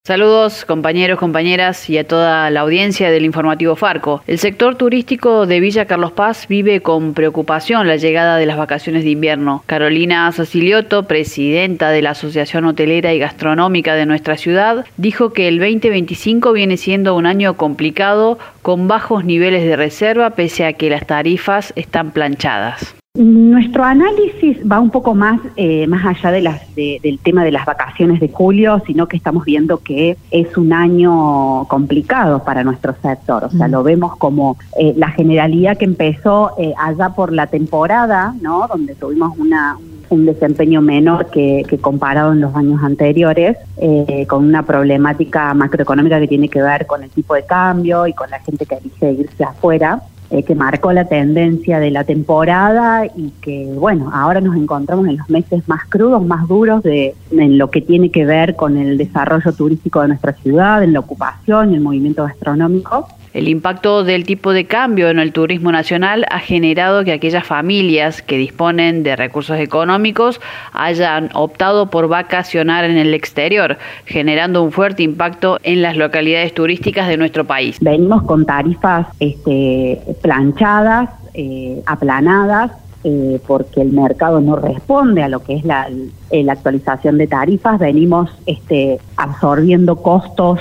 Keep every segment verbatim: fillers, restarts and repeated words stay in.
Saludos compañeros, compañeras y a toda la audiencia del informativo Farco. El sector turístico de Villa Carlos Paz vive con preocupación la llegada de las vacaciones de invierno. Carolina Saciliotto, presidenta de la Asociación Hotelera y Gastronómica de nuestra ciudad, dijo que el veinte veinticinco viene siendo un año complicado con bajos niveles de reserva pese a que las tarifas están planchadas. Nuestro análisis va un poco más eh, más allá de las de, del tema de las vacaciones de julio, sino que estamos viendo que es un año complicado para nuestro sector. O sea, mm. lo vemos como eh, la generalidad que empezó eh, allá por la temporada, ¿no? Donde tuvimos una un desempeño menor que, que comparado en los años anteriores, eh, con una problemática macroeconómica que tiene que ver con el tipo de cambio y con la gente que elige irse afuera. Eh, que marcó la tendencia de la temporada y que, bueno, ahora nos encontramos en los meses más crudos, más duros de en lo que tiene que ver con el desarrollo turístico de nuestra ciudad, en la ocupación y el movimiento gastronómico. El impacto del tipo de cambio en el turismo nacional ha generado que aquellas familias que disponen de recursos económicos hayan optado por vacacionar en el exterior, generando un fuerte impacto en las localidades turísticas de nuestro país. Venimos con tarifas este, planchadas, eh, aplanadas, Eh, porque el mercado no responde a lo que es la, la actualización de tarifas. Venimos este, absorbiendo costos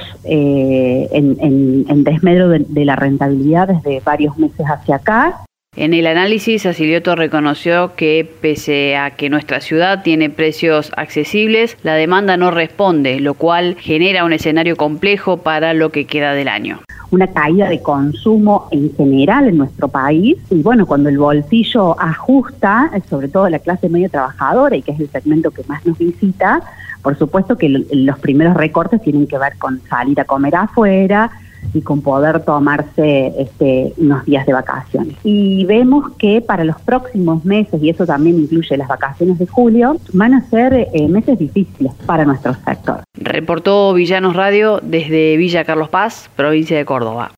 eh, en, en, en desmedro de, de la rentabilidad desde varios meses hacia acá. En el análisis, Saciliotto reconoció que pese a que nuestra ciudad tiene precios accesibles, la demanda no responde, lo cual genera un escenario complejo para lo que queda del año. Una caída de consumo en general en nuestro país, y bueno, cuando el bolsillo ajusta, sobre todo la clase media trabajadora, y que es el segmento que más nos visita, por supuesto que los primeros recortes tienen que ver con salir a comer afuera y con poder tomarse este, unos días de vacaciones. Y vemos que para los próximos meses, y eso también incluye las vacaciones de julio, van a ser eh, meses difíciles para nuestro sector. Reportó Villanos Radio desde Villa Carlos Paz, provincia de Córdoba.